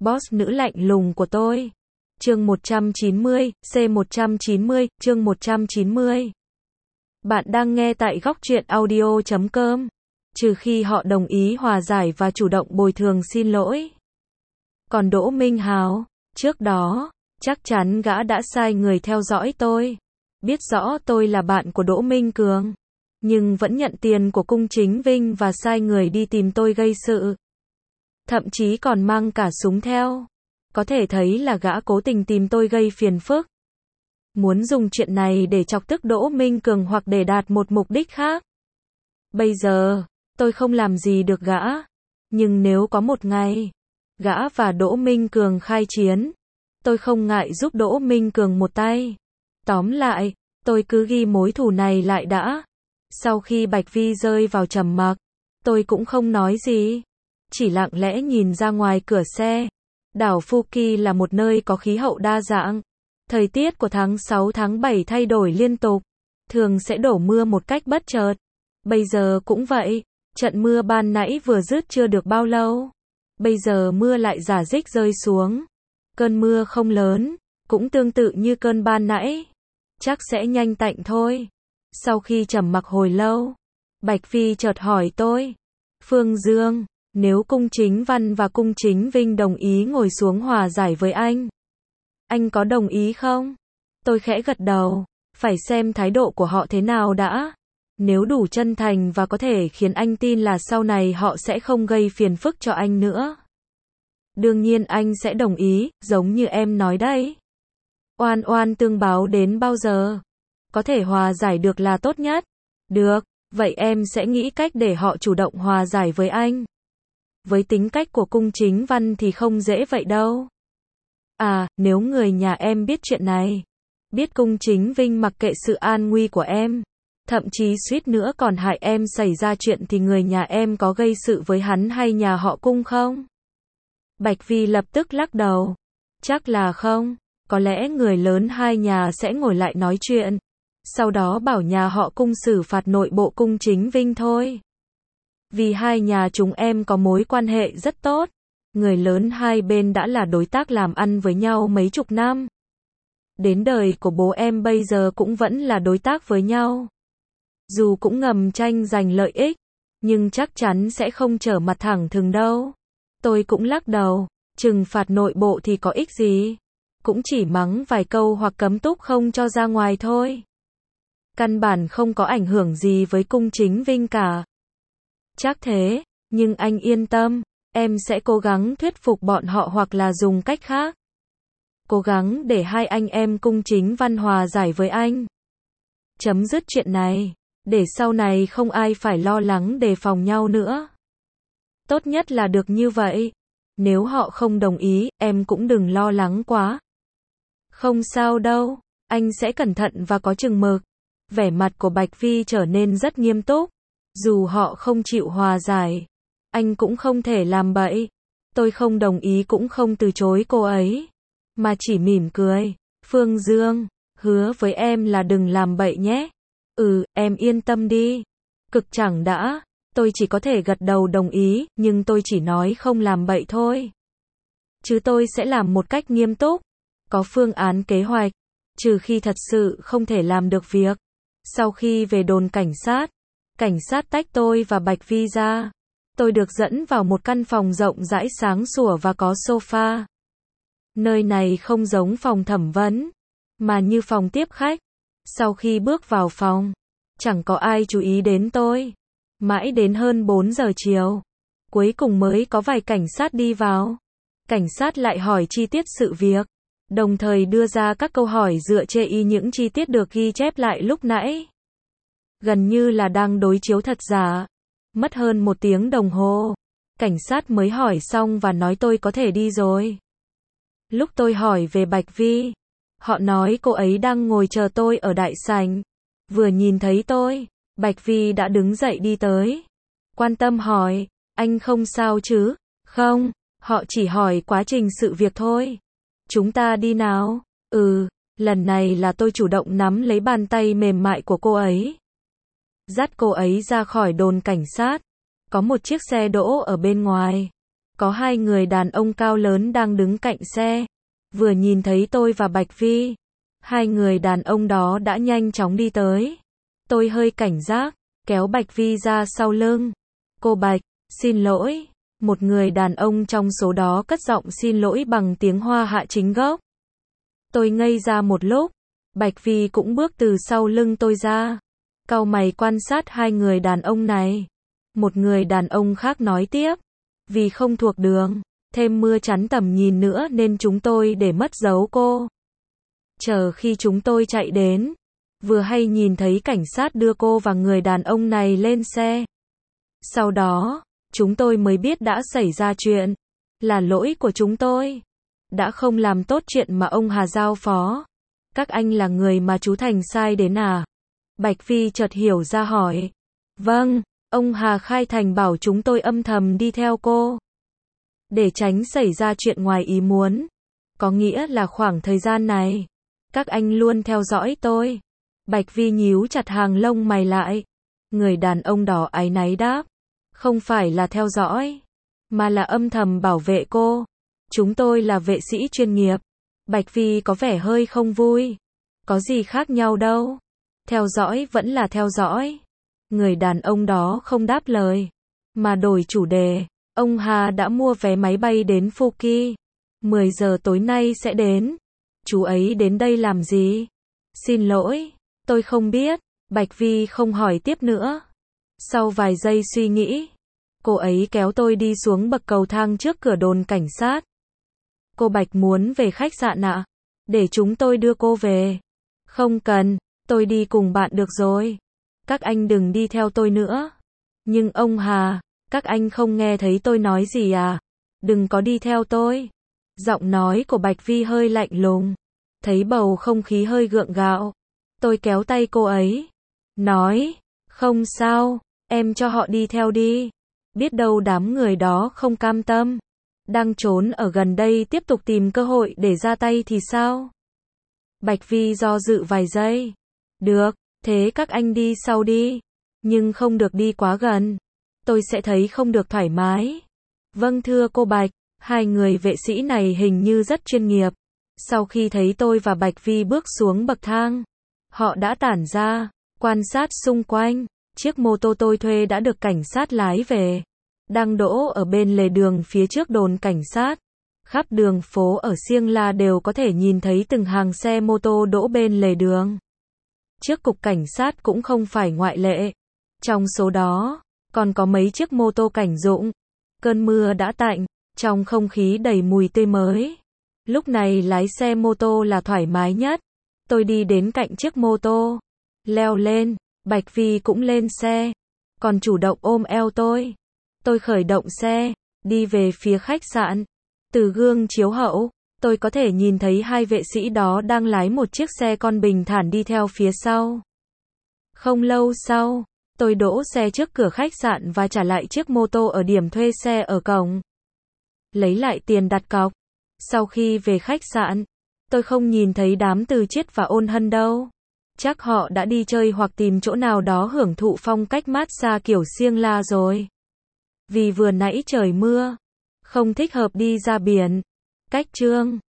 boss nữ lạnh lùng của tôi. Chương 190, C190, chương 190. Bạn đang nghe tại góc truyện audio.com. Trừ khi họ đồng ý hòa giải và chủ động bồi thường xin lỗi. Còn Đỗ Minh Hào, trước đó, chắc chắn gã đã sai người theo dõi tôi. Biết rõ tôi là bạn của Đỗ Minh Cường, nhưng vẫn nhận tiền của Cung Chính Vinh và sai người đi tìm tôi gây sự. Thậm chí còn mang cả súng theo. Có thể thấy là gã cố tình tìm tôi gây phiền phức. Muốn dùng chuyện này để chọc tức Đỗ Minh Cường hoặc để đạt một mục đích khác. Bây giờ, tôi không làm gì được gã. Nhưng nếu có một ngày, gã và Đỗ Minh Cường khai chiến, tôi không ngại giúp Đỗ Minh Cường một tay. Tóm lại, tôi cứ ghi mối thù này lại đã. Sau khi Bạch Vi rơi vào trầm mặc, tôi cũng không nói gì. Chỉ lặng lẽ nhìn ra ngoài cửa xe. Đảo Phuket là một nơi có khí hậu đa dạng. Thời tiết của tháng 6 tháng 7 thay đổi liên tục. Thường sẽ đổ mưa một cách bất chợt. Bây giờ cũng vậy. Trận mưa ban nãy vừa dứt chưa được bao lâu. Bây giờ mưa lại rả rích rơi xuống. Cơn mưa không lớn, cũng tương tự như cơn ban nãy. Chắc sẽ nhanh tạnh thôi. Sau khi trầm mặc hồi lâu, Bạch Vi chợt hỏi tôi. Phương Dương, nếu Cung Chính Văn và Cung Chính Vinh đồng ý ngồi xuống hòa giải với anh có đồng ý không? Tôi khẽ gật đầu. Phải xem thái độ của họ thế nào đã. Nếu đủ chân thành và có thể khiến anh tin là sau này họ sẽ không gây phiền phức cho anh nữa. Đương nhiên anh sẽ đồng ý, giống như em nói đấy. Oan oan tương báo đến bao giờ? Có thể hòa giải được là tốt nhất. Được, vậy em sẽ nghĩ cách để họ chủ động hòa giải với anh. Với tính cách của Cung Chính Văn thì không dễ vậy đâu. À, nếu người nhà em biết chuyện này, biết Cung Chính Vinh mặc kệ sự an nguy của em, thậm chí suýt nữa còn hại em xảy ra chuyện thì người nhà em có gây sự với hắn hay nhà họ Cung không? Bạch Vi lập tức lắc đầu. Chắc là không. Có lẽ người lớn hai nhà sẽ ngồi lại nói chuyện. Sau đó bảo nhà họ Cung xử phạt nội bộ Cung Chính Vinh thôi. Vì hai nhà chúng em có mối quan hệ rất tốt. Người lớn hai bên đã là đối tác làm ăn với nhau mấy chục năm. Đến đời của bố em bây giờ cũng vẫn là đối tác với nhau. Dù cũng ngầm tranh giành lợi ích, nhưng chắc chắn sẽ không trở mặt thẳng thừng đâu. Tôi cũng lắc đầu. Trừng phạt nội bộ thì có ích gì? Cũng chỉ mắng vài câu hoặc cấm túc không cho ra ngoài thôi. Căn bản không có ảnh hưởng gì với Cung Chính Vinh cả. Chắc thế, nhưng anh yên tâm, em sẽ cố gắng thuyết phục bọn họ hoặc là dùng cách khác. Cố gắng để hai anh em Cung Chính Văn hòa giải với anh. Chấm dứt chuyện này, để sau này không ai phải lo lắng đề phòng nhau nữa. Tốt nhất là được như vậy. Nếu họ không đồng ý, em cũng đừng lo lắng quá. Không sao đâu, anh sẽ cẩn thận và có chừng mực. Vẻ mặt của Bạch Vi trở nên rất nghiêm túc. Dù họ không chịu hòa giải, anh cũng không thể làm bậy. Tôi không đồng ý cũng không từ chối cô ấy, mà chỉ mỉm cười. Phương Dương, hứa với em là đừng làm bậy nhé. Em yên tâm đi. Cực chẳng đã. Tôi chỉ có thể gật đầu đồng ý, nhưng tôi chỉ nói không làm bậy thôi. Chứ tôi sẽ làm một cách nghiêm túc, có phương án kế hoạch, trừ khi thật sự không thể làm được việc. Sau khi về đồn cảnh sát tách tôi và Bạch Vi ra. Tôi được dẫn vào một căn phòng rộng rãi sáng sủa và có sofa. Nơi này không giống phòng thẩm vấn, mà như phòng tiếp khách. Sau khi bước vào phòng, chẳng có ai chú ý đến tôi. Mãi đến hơn 4 giờ chiều, cuối cùng mới có vài cảnh sát đi vào. Cảnh sát lại hỏi chi tiết sự việc, đồng thời đưa ra các câu hỏi dựa trên những chi tiết được ghi chép lại lúc nãy. Gần như là đang đối chiếu thật giả. Mất hơn 1 tiếng đồng hồ, cảnh sát mới hỏi xong và nói tôi có thể đi rồi. Lúc tôi hỏi về Bạch Vi, họ nói cô ấy đang ngồi chờ tôi ở đại sảnh. Vừa nhìn thấy tôi, Bạch Vi đã đứng dậy đi tới. Quan tâm hỏi, anh không sao chứ? Không, họ chỉ hỏi quá trình sự việc thôi. Chúng ta đi nào? Lần này là tôi chủ động nắm lấy bàn tay mềm mại của cô ấy. Dắt cô ấy ra khỏi đồn cảnh sát. Có một chiếc xe đỗ ở bên ngoài. có hai người đàn ông cao lớn đang đứng cạnh xe. Vừa nhìn thấy tôi và Bạch Vi, hai người đàn ông đó đã nhanh chóng đi tới. Tôi hơi cảnh giác, kéo Bạch Vi ra sau lưng. Cô Bạch, xin lỗi. Một người đàn ông trong số đó cất giọng xin lỗi bằng tiếng Hoa Hạ chính gốc. Tôi ngây ra một lúc. Bạch Vi cũng bước từ sau lưng tôi ra. Cau mày quan sát hai người đàn ông này. Một người đàn ông khác nói tiếp. Vì không thuộc đường, thêm mưa chắn tầm nhìn nữa nên chúng tôi để mất dấu cô. Chờ khi chúng tôi chạy đến, vừa hay nhìn thấy cảnh sát đưa cô và người đàn ông này lên xe. Sau đó, chúng tôi mới biết đã xảy ra chuyện. Là lỗi của chúng tôi. Đã không làm tốt chuyện mà ông Hà giao phó. Các anh là người mà chú Thành sai đến à? Bạch Vi chợt hiểu ra hỏi. Vâng, ông Hà khai Thành bảo chúng tôi âm thầm đi theo cô. Để tránh xảy ra chuyện ngoài ý muốn. Có nghĩa là khoảng thời gian này, các anh luôn theo dõi tôi. Bạch Vi nhíu chặt hàng lông mày lại. Người đàn ông đó áy náy đáp. Không phải là theo dõi, mà là âm thầm bảo vệ cô. Chúng tôi là vệ sĩ chuyên nghiệp. Bạch Vi có vẻ hơi không vui. Có gì khác nhau đâu. Theo dõi vẫn là theo dõi. Người đàn ông đó không đáp lời, mà đổi chủ đề. Ông Hà đã mua vé máy bay đến Phuket. 10 giờ tối nay sẽ đến. Chú ấy đến đây làm gì? Xin lỗi, tôi không biết. Bạch Vi không hỏi tiếp nữa. Sau vài giây suy nghĩ, cô ấy kéo tôi đi xuống bậc cầu thang trước cửa đồn cảnh sát. Cô Bạch muốn về khách sạn ạ? Để chúng tôi đưa cô về. Không cần, tôi đi cùng bạn được rồi. Các anh đừng đi theo tôi nữa. Nhưng ông Hà, các anh không nghe thấy tôi nói gì à? Đừng có đi theo tôi. Giọng nói của Bạch Vi hơi lạnh lùng. Thấy bầu không khí hơi gượng gạo, tôi kéo tay cô ấy. Nói, không sao, em cho họ đi theo đi. Biết đâu đám người đó không cam tâm. Đang trốn ở gần đây tiếp tục tìm cơ hội để ra tay thì sao? Bạch Vi do dự vài giây. Được, thế các anh đi sau đi. Nhưng không được đi quá gần. Tôi sẽ thấy không được thoải mái. Vâng thưa cô Bạch. Hai người vệ sĩ này hình như rất chuyên nghiệp. Sau khi thấy tôi và Bạch Vi bước xuống bậc thang, họ đã tản ra, quan sát xung quanh. Chiếc mô tô tôi thuê đã được cảnh sát lái về. Đang đỗ ở bên lề đường phía trước đồn cảnh sát. Khắp đường phố ở Siêng La đều có thể nhìn thấy từng hàng xe mô tô đỗ bên lề đường. Trước cục cảnh sát cũng không phải ngoại lệ. Trong số đó, còn có mấy chiếc mô tô cảnh dụng. Cơn mưa đã tạnh, trong không khí đầy mùi tươi mới. Lúc này lái xe mô tô là thoải mái nhất. Tôi đi đến cạnh chiếc mô tô, leo lên, Bạch Vi cũng lên xe, còn chủ động ôm eo tôi. Tôi khởi động xe, đi về phía khách sạn. Từ gương chiếu hậu, tôi có thể nhìn thấy hai vệ sĩ đó đang lái một chiếc xe con bình thản đi theo phía sau. Không lâu sau, tôi đỗ xe trước cửa khách sạn và trả lại chiếc mô tô ở điểm thuê xe ở cổng. Lấy lại tiền đặt cọc. Sau khi về khách sạn, tôi không nhìn thấy đám Từ Chiết và Ôn Hân đâu. Chắc họ đã đi chơi hoặc tìm chỗ nào đó hưởng thụ phong cách mát xa kiểu Siêng La rồi. Vì vừa nãy trời mưa, không thích hợp đi ra biển. Cách chương